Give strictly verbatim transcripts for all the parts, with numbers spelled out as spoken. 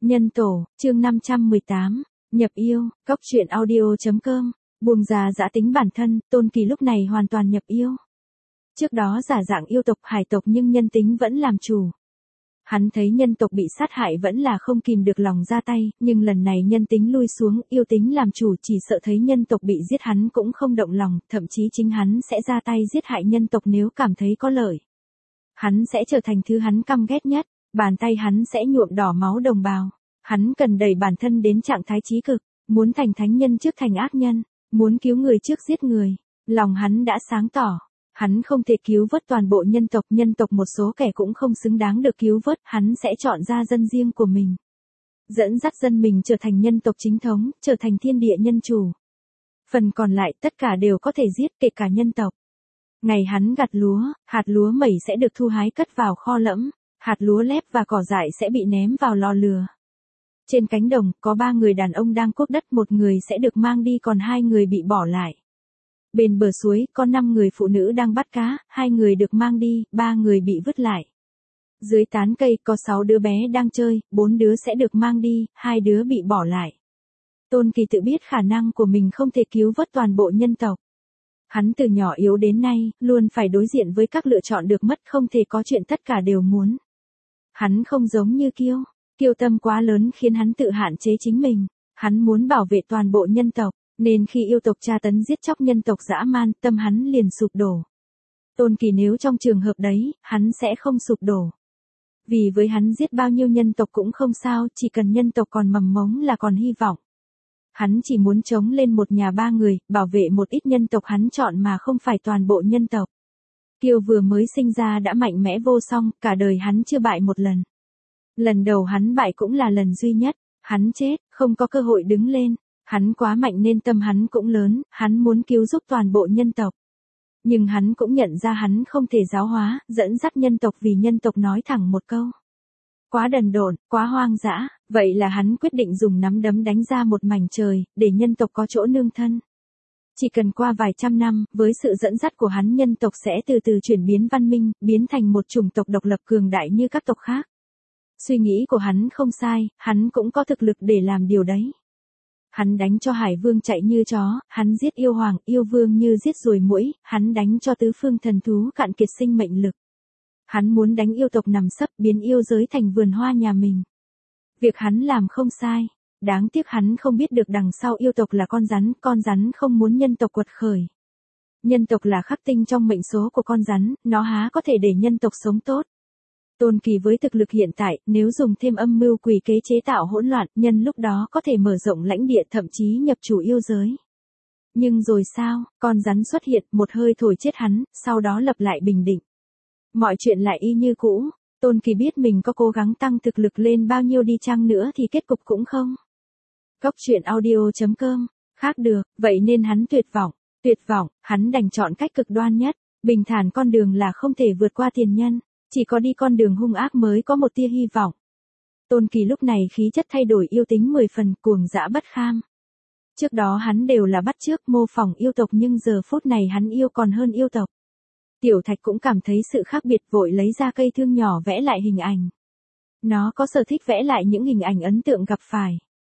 Nhân tổ, chương năm trăm mười tám, nhập yêu, cốc truyện audio.com, buông ra giã tính bản thân, Tôn Kỳ lúc này hoàn toàn nhập yêu. Trước đó giả dạng yêu tộc hải tộc nhưng nhân tính vẫn làm chủ. Hắn thấy nhân tộc bị sát hại vẫn là không kìm được lòng ra tay, nhưng lần này nhân tính lui xuống, yêu tính làm chủ, chỉ sợ thấy nhân tộc bị giết hắn cũng không động lòng, thậm chí chính hắn sẽ ra tay giết hại nhân tộc nếu cảm thấy có lợi. Hắn sẽ trở thành thứ hắn căm ghét nhất, bàn tay hắn sẽ nhuộm đỏ máu đồng bào. Hắn cần đẩy bản thân đến trạng thái chí cực, muốn thành thánh nhân trước thành ác nhân, muốn cứu người trước giết người. Lòng hắn đã sáng tỏ. Hắn không thể cứu vớt toàn bộ nhân tộc, nhân tộc một số kẻ cũng không xứng đáng được cứu vớt, hắn sẽ chọn ra dân riêng của mình. Dẫn dắt dân mình trở thành nhân tộc chính thống, trở thành thiên địa nhân chủ. Phần còn lại tất cả đều có thể giết, kể cả nhân tộc. Ngày hắn gặt lúa, hạt lúa mẩy sẽ được thu hái cất vào kho lẫm, hạt lúa lép và cỏ dại sẽ bị ném vào lò lửa. Trên cánh đồng, có ba người đàn ông đang cuốc đất, một người sẽ được mang đi còn hai người bị bỏ lại. Bên bờ suối, có năm người phụ nữ đang bắt cá, hai người được mang đi, ba người bị vứt lại. Dưới tán cây, có sáu đứa bé đang chơi, bốn đứa sẽ được mang đi, hai đứa bị bỏ lại. Tôn Kỳ tự biết khả năng của mình không thể cứu vớt toàn bộ nhân tộc. Hắn từ nhỏ yếu đến nay, luôn phải đối diện với các lựa chọn được mất, không thể có chuyện tất cả đều muốn. Hắn không giống như Kiêu, Kiêu tâm quá lớn khiến hắn tự hạn chế chính mình. Hắn muốn bảo vệ toàn bộ nhân tộc. Nên khi yêu tộc tra tấn giết chóc nhân tộc dã man, tâm hắn liền sụp đổ. Tôn Kỳ nếu trong trường hợp đấy, hắn sẽ không sụp đổ. Vì với hắn giết bao nhiêu nhân tộc cũng không sao, chỉ cần nhân tộc còn mầm mống là còn hy vọng. Hắn chỉ muốn chống lên một nhà ba người, bảo vệ một ít nhân tộc hắn chọn mà không phải toàn bộ nhân tộc. Kiêu vừa mới sinh ra đã mạnh mẽ vô song, cả đời hắn chưa bại một lần. Lần đầu hắn bại cũng là lần duy nhất, hắn chết, không có cơ hội đứng lên. Hắn quá mạnh nên tâm hắn cũng lớn, hắn muốn cứu giúp toàn bộ nhân tộc. Nhưng hắn cũng nhận ra hắn không thể giáo hóa, dẫn dắt nhân tộc vì nhân tộc nói thẳng một câu. Quá đần độn, quá hoang dã, vậy là hắn quyết định dùng nắm đấm đánh ra một mảnh trời, để nhân tộc có chỗ nương thân. Chỉ cần qua vài trăm năm, với sự dẫn dắt của hắn nhân tộc sẽ từ từ chuyển biến văn minh, biến thành một chủng tộc độc lập cường đại như các tộc khác. Suy nghĩ của hắn không sai, hắn cũng có thực lực để làm điều đấy. Hắn đánh cho Hải Vương chạy như chó, hắn giết yêu hoàng, yêu vương như giết ruồi muỗi, hắn đánh cho tứ phương thần thú cạn kiệt sinh mệnh lực. Hắn muốn đánh yêu tộc nằm sấp, biến yêu giới thành vườn hoa nhà mình. Việc hắn làm không sai, đáng tiếc hắn không biết được đằng sau yêu tộc là con rắn, con rắn không muốn nhân tộc quật khởi. Nhân tộc là khắc tinh trong mệnh số của con rắn, nó há có thể để nhân tộc sống tốt. Tôn Kỳ với thực lực hiện tại, nếu dùng thêm âm mưu quỷ kế chế tạo hỗn loạn, nhân lúc đó có thể mở rộng lãnh địa, thậm chí nhập chủ yêu giới. Nhưng rồi sao, con rắn xuất hiện, một hơi thổi chết hắn, sau đó lập lại bình định. Mọi chuyện lại y như cũ, Tôn Kỳ biết mình có cố gắng tăng thực lực lên bao nhiêu đi chăng nữa thì kết cục cũng không. Cốc truyện audio.com, khác được, vậy nên hắn tuyệt vọng, tuyệt vọng, hắn đành chọn cách cực đoan nhất, bình thản con đường là không thể vượt qua tiền nhân. Chỉ có đi con đường hung ác mới có một tia hy vọng. Tôn Kỳ lúc này khí chất thay đổi, yêu tính mười phần, cuồng dã bất kham. Trước đó hắn đều là bắt chước mô phỏng yêu tộc nhưng giờ phút này hắn yêu còn hơn yêu tộc. Tiểu Thạch cũng cảm thấy sự khác biệt, vội lấy ra cây thương nhỏ vẽ lại hình ảnh. Nó có sở thích vẽ lại những hình ảnh ấn tượng gặp phải.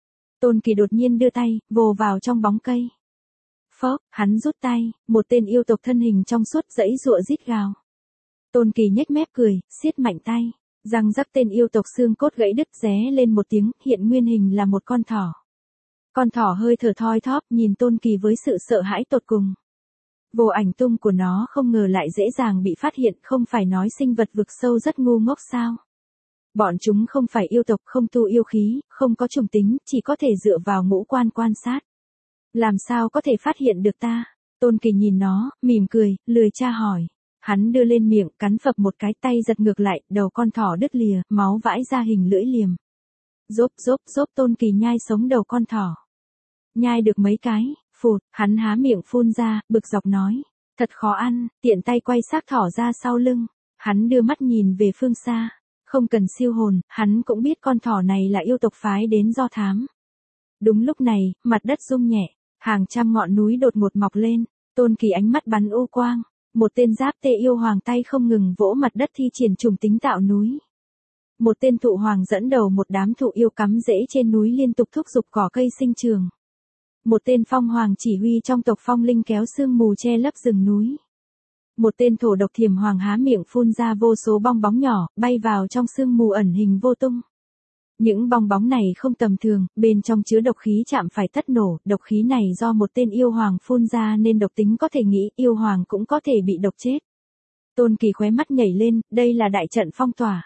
Tôn Kỳ đột nhiên đưa tay, vồ vào trong bóng cây. Phốc, hắn rút tay, một tên yêu tộc thân hình trong suốt giãy giụa rít gào. Tôn Kỳ nhếch mép cười, siết mạnh tay, răng rắc tên yêu tộc xương cốt gãy đứt ré lên một tiếng, hiện nguyên hình là một con thỏ. Con thỏ hơi thở thoi thóp nhìn Tôn Kỳ với sự sợ hãi tột cùng. Vô ảnh tung của nó không ngờ lại dễ dàng bị phát hiện, không phải nói sinh vật vực sâu rất ngu ngốc sao. Bọn chúng không phải yêu tộc, không tu yêu khí, không có chủng tính, chỉ có thể dựa vào ngũ quan quan sát. Làm sao có thể phát hiện được ta? Tôn Kỳ nhìn nó, mỉm cười, lười tra hỏi. Hắn đưa lên miệng, cắn phập một cái, tay giật ngược lại, đầu con thỏ đứt lìa, máu vãi ra hình lưỡi liềm. Rốp rốp rốp, Tôn Kỳ nhai sống đầu con thỏ. Nhai được mấy cái, phụt, hắn há miệng phun ra, bực dọc nói. Thật khó ăn, tiện tay quay xác thỏ ra sau lưng. Hắn đưa mắt nhìn về phương xa. Không cần siêu hồn, hắn cũng biết con thỏ này là yêu tộc phái đến do thám. Đúng lúc này, mặt đất rung nhẹ, hàng trăm ngọn núi đột ngột mọc lên. Tôn Kỳ ánh mắt bắn u quang. Một tên giáp tê yêu hoàng tay không ngừng vỗ mặt đất thi triển trùng tính tạo núi. Một tên thụ hoàng dẫn đầu một đám thụ yêu cắm rễ trên núi liên tục thúc giục cỏ cây sinh trường. Một tên phong hoàng chỉ huy trong tộc phong linh kéo sương mù che lấp rừng núi. Một tên thổ độc thiềm hoàng há miệng phun ra vô số bong bóng nhỏ, bay vào trong sương mù ẩn hình vô tung. Những bong bóng này không tầm thường, bên trong chứa độc khí chạm phải tất nổ, độc khí này do một tên yêu hoàng phun ra nên độc tính có thể nghĩ yêu hoàng cũng có thể bị độc chết. Tôn Kỳ khóe mắt nhảy lên, đây là đại trận phong tỏa.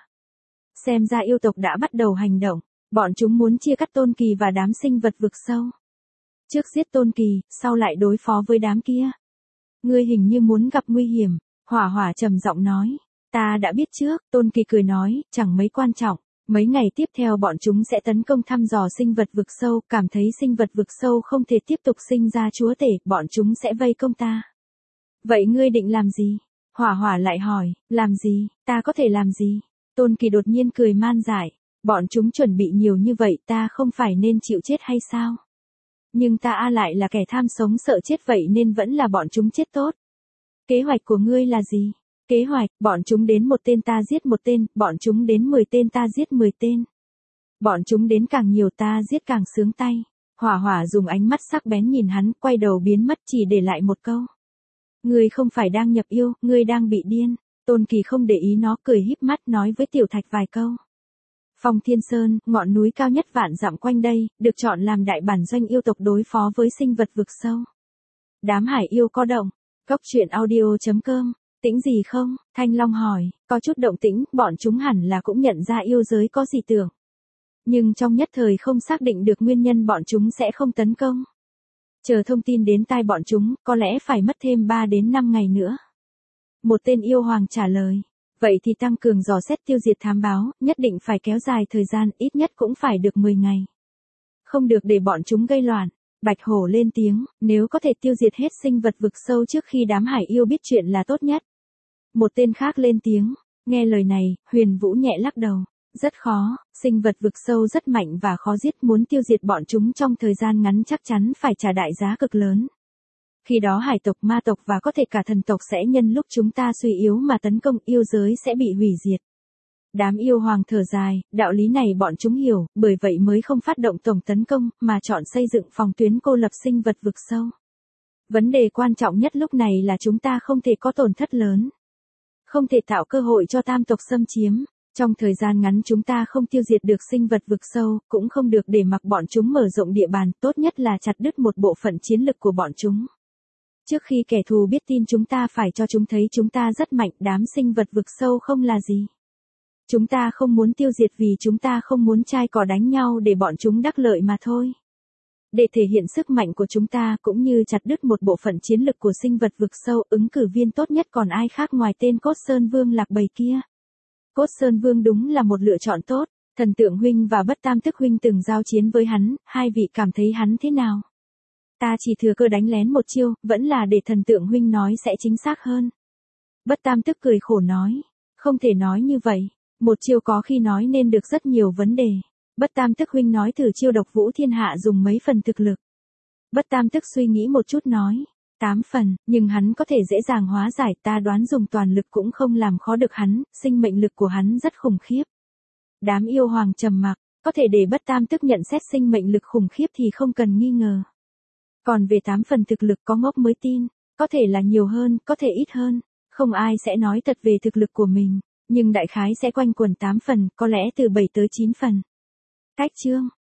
Xem ra yêu tộc đã bắt đầu hành động, bọn chúng muốn chia cắt Tôn Kỳ và đám sinh vật vực sâu. Trước giết Tôn Kỳ, sau lại đối phó với đám kia. Ngươi hình như muốn gặp nguy hiểm, Hỏa Hỏa trầm giọng nói. Ta đã biết trước, Tôn Kỳ cười nói, chẳng mấy quan trọng. Mấy ngày tiếp theo bọn chúng sẽ tấn công thăm dò sinh vật vực sâu, cảm thấy sinh vật vực sâu không thể tiếp tục sinh ra chúa tể, bọn chúng sẽ vây công ta. Vậy ngươi định làm gì? Hỏa Hỏa lại hỏi, làm gì, ta có thể làm gì? Tôn Kỳ đột nhiên cười man dại, bọn chúng chuẩn bị nhiều như vậy ta không phải nên chịu chết hay sao? Nhưng ta a lại là kẻ tham sống sợ chết vậy nên vẫn là bọn chúng chết tốt. Kế hoạch của ngươi là gì? Kế hoạch, bọn chúng đến một tên ta giết một tên, bọn chúng đến mười tên ta giết mười tên. Bọn chúng đến càng nhiều ta giết càng sướng tay. Hỏa Hỏa dùng ánh mắt sắc bén nhìn hắn, quay đầu biến mất chỉ để lại một câu. Ngươi không phải đang nhập yêu, ngươi đang bị điên. Tôn Kỳ không để ý nó, cười híp mắt nói với Tiểu Thạch vài câu. Phong Thiên Sơn, ngọn núi cao nhất vạn dặm quanh đây, được chọn làm đại bản doanh yêu tộc đối phó với sinh vật vực sâu. Đám hải yêu có động. Cốc truyện audio chấm com. Tĩnh gì không? Thanh Long hỏi, có chút động tĩnh, bọn chúng hẳn là cũng nhận ra yêu giới có gì tưởng. Nhưng trong nhất thời không xác định được nguyên nhân bọn chúng sẽ không tấn công. Chờ thông tin đến tai bọn chúng, có lẽ phải mất thêm ba đến năm ngày nữa. Một tên yêu hoàng trả lời, vậy thì tăng cường dò xét tiêu diệt thám báo, nhất định phải kéo dài thời gian, ít nhất cũng phải được mười ngày. Không được để bọn chúng gây loạn. Bạch Hổ lên tiếng, nếu có thể tiêu diệt hết sinh vật vực sâu trước khi đám hải yêu biết chuyện là tốt nhất. Một tên khác lên tiếng, nghe lời này, Huyền Vũ nhẹ lắc đầu, rất khó, sinh vật vực sâu rất mạnh và khó giết, muốn tiêu diệt bọn chúng trong thời gian ngắn chắc chắn phải trả đại giá cực lớn. Khi đó hải tộc, ma tộc và có thể cả thần tộc sẽ nhân lúc chúng ta suy yếu mà tấn công, yêu giới sẽ bị hủy diệt. Đám yêu hoàng thở dài, đạo lý này bọn chúng hiểu, bởi vậy mới không phát động tổng tấn công, mà chọn xây dựng phòng tuyến cô lập sinh vật vực sâu. Vấn đề quan trọng nhất lúc này là chúng ta không thể có tổn thất lớn. Không thể tạo cơ hội cho tam tộc xâm chiếm. Trong thời gian ngắn chúng ta không tiêu diệt được sinh vật vực sâu, cũng không được để mặc bọn chúng mở rộng địa bàn, tốt nhất là chặt đứt một bộ phận chiến lực của bọn chúng. Trước khi kẻ thù biết tin chúng ta phải cho chúng thấy chúng ta rất mạnh, đám sinh vật vực sâu không là gì. Chúng ta không muốn tiêu diệt vì chúng ta không muốn chai cỏ đánh nhau để bọn chúng đắc lợi mà thôi. Để thể hiện sức mạnh của chúng ta cũng như chặt đứt một bộ phận chiến lực của sinh vật vực sâu, ứng cử viên tốt nhất còn ai khác ngoài tên Cốt Sơn Vương Lạc Bầy kia. Cốt Sơn Vương đúng là một lựa chọn tốt, Thần Tượng huynh và Bất Tam Tức huynh từng giao chiến với hắn, hai vị cảm thấy hắn thế nào? Ta chỉ thừa cơ đánh lén một chiêu, vẫn là để Thần Tượng huynh nói sẽ chính xác hơn. Bất Tam Tức cười khổ nói, không thể nói như vậy, một chiêu có khi nói nên được rất nhiều vấn đề. Bất Tam Tức huynh nói thử chiêu độc vũ thiên hạ dùng mấy phần thực lực. Bất Tam Tức suy nghĩ một chút nói, tám phần, nhưng hắn có thể dễ dàng hóa giải, ta đoán dùng toàn lực cũng không làm khó được hắn, sinh mệnh lực của hắn rất khủng khiếp. Đám yêu hoàng trầm mặc, có thể để Bất Tam Tức nhận xét sinh mệnh lực khủng khiếp thì không cần nghi ngờ. Còn về tám phần thực lực có ngốc mới tin, có thể là nhiều hơn, có thể ít hơn, không ai sẽ nói thật về thực lực của mình, nhưng đại khái sẽ quanh quẩn tám phần, có lẽ từ bảy tới chín phần. Cách chương